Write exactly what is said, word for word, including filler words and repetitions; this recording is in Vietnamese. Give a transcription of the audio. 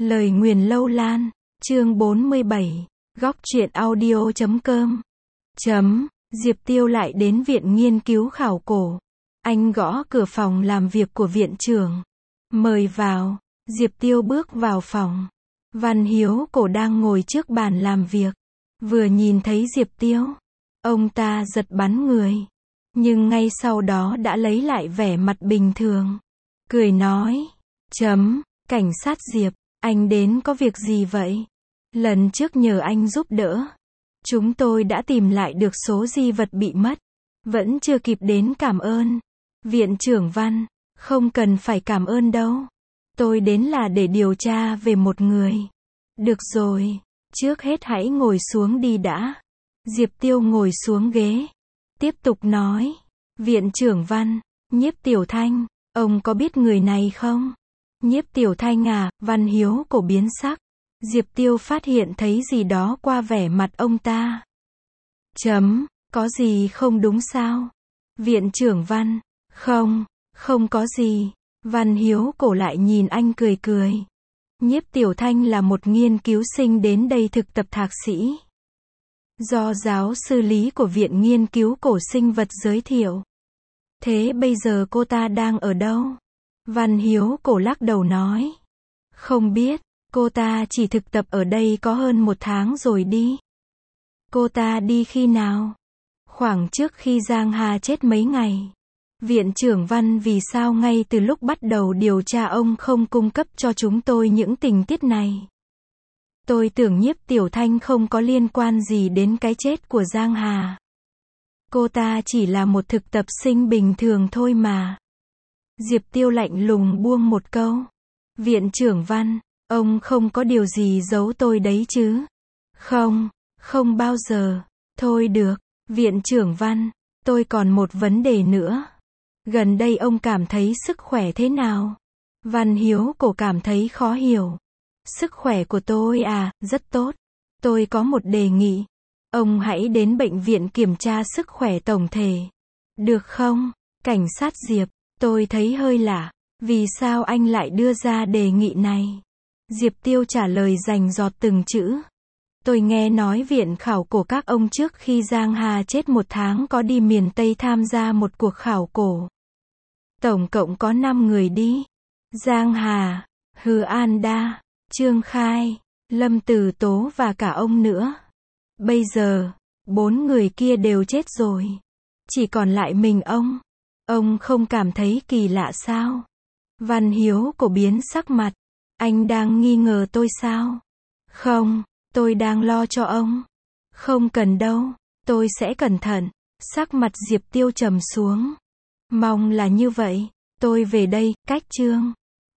Lời nguyền lâu lan, chương bốn mươi bảy, góc truyện audio chấm com. Chấm, Diệp Tiêu lại đến viện nghiên cứu khảo cổ. Anh gõ cửa phòng làm việc của viện trưởng. Mời vào. Diệp Tiêu bước vào phòng. Văn Hiếu Cổ đang ngồi trước bàn làm việc. Vừa nhìn thấy Diệp Tiêu, ông ta giật bắn người. Nhưng ngay sau đó đã lấy lại vẻ mặt bình thường. Cười nói, chấm, cảnh sát Diệp, anh đến có việc gì vậy? Lần trước nhờ anh giúp đỡ, chúng tôi đã tìm lại được số di vật bị mất. Vẫn chưa kịp đến cảm ơn. Viện trưởng Văn, không cần phải cảm ơn đâu. Tôi đến là để điều tra về một người. Được rồi, trước hết hãy ngồi xuống đi đã. Diệp Tiêu ngồi xuống ghế. Tiếp tục nói, viện trưởng Văn, Nhiếp Tiểu Thanh, ông có biết người này không? Nhiếp Tiểu Thanh à? Văn Hiếu Cổ biến sắc. Diệp Tiêu phát hiện thấy gì đó qua vẻ mặt ông ta. Chấm, có gì không đúng sao? Viện trưởng Văn, không, không có gì. Văn Hiếu Cổ lại nhìn anh cười cười. Nhiếp Tiểu Thanh là một nghiên cứu sinh đến đây thực tập thạc sĩ. Do giáo sư lý của Viện Nghiên cứu Cổ sinh vật giới thiệu. Thế bây giờ cô ta đang ở đâu? Văn Hiếu Cổ lắc đầu nói. Không biết, cô ta chỉ thực tập ở đây có hơn một tháng rồi đi. Cô ta đi khi nào? Khoảng trước khi Giang Hà chết mấy ngày. Viện trưởng Văn, vì sao ngay từ lúc bắt đầu điều tra ông không cung cấp cho chúng tôi những tình tiết này? Tôi tưởng Nhiếp Tiểu Thanh không có liên quan gì đến cái chết của Giang Hà. Cô ta chỉ là một thực tập sinh bình thường thôi mà. Diệp Tiêu lạnh lùng buông một câu. Viện trưởng Văn, ông không có điều gì giấu tôi đấy chứ? Không, không bao giờ. Thôi được, viện trưởng Văn, tôi còn một vấn đề nữa. Gần đây ông cảm thấy sức khỏe thế nào? Văn Hiếu Cổ cảm thấy khó hiểu. Sức khỏe của tôi à, rất tốt. Tôi có một đề nghị. Ông hãy đến bệnh viện kiểm tra sức khỏe tổng thể. Được không? Cảnh sát Diệp, tôi thấy hơi lạ. Vì sao anh lại đưa ra đề nghị này? Diệp Tiêu trả lời rành rọt từng chữ. Tôi nghe nói viện khảo cổ các ông trước khi Giang Hà chết một tháng có đi miền Tây tham gia một cuộc khảo cổ. Tổng cộng có năm người đi. Giang Hà, Hư An Đa, Trương Khai, Lâm Từ Tố và cả ông nữa. Bây giờ, bốn người kia đều chết rồi. Chỉ còn lại mình ông. Ông không cảm thấy kỳ lạ sao? Văn Hiếu Cổ biến sắc mặt. Anh đang nghi ngờ tôi sao? Không, tôi đang lo cho ông. Không cần đâu, tôi sẽ cẩn thận. Sắc mặt Diệp Tiêu trầm xuống. Mong là như vậy. Tôi về đây, cách chương.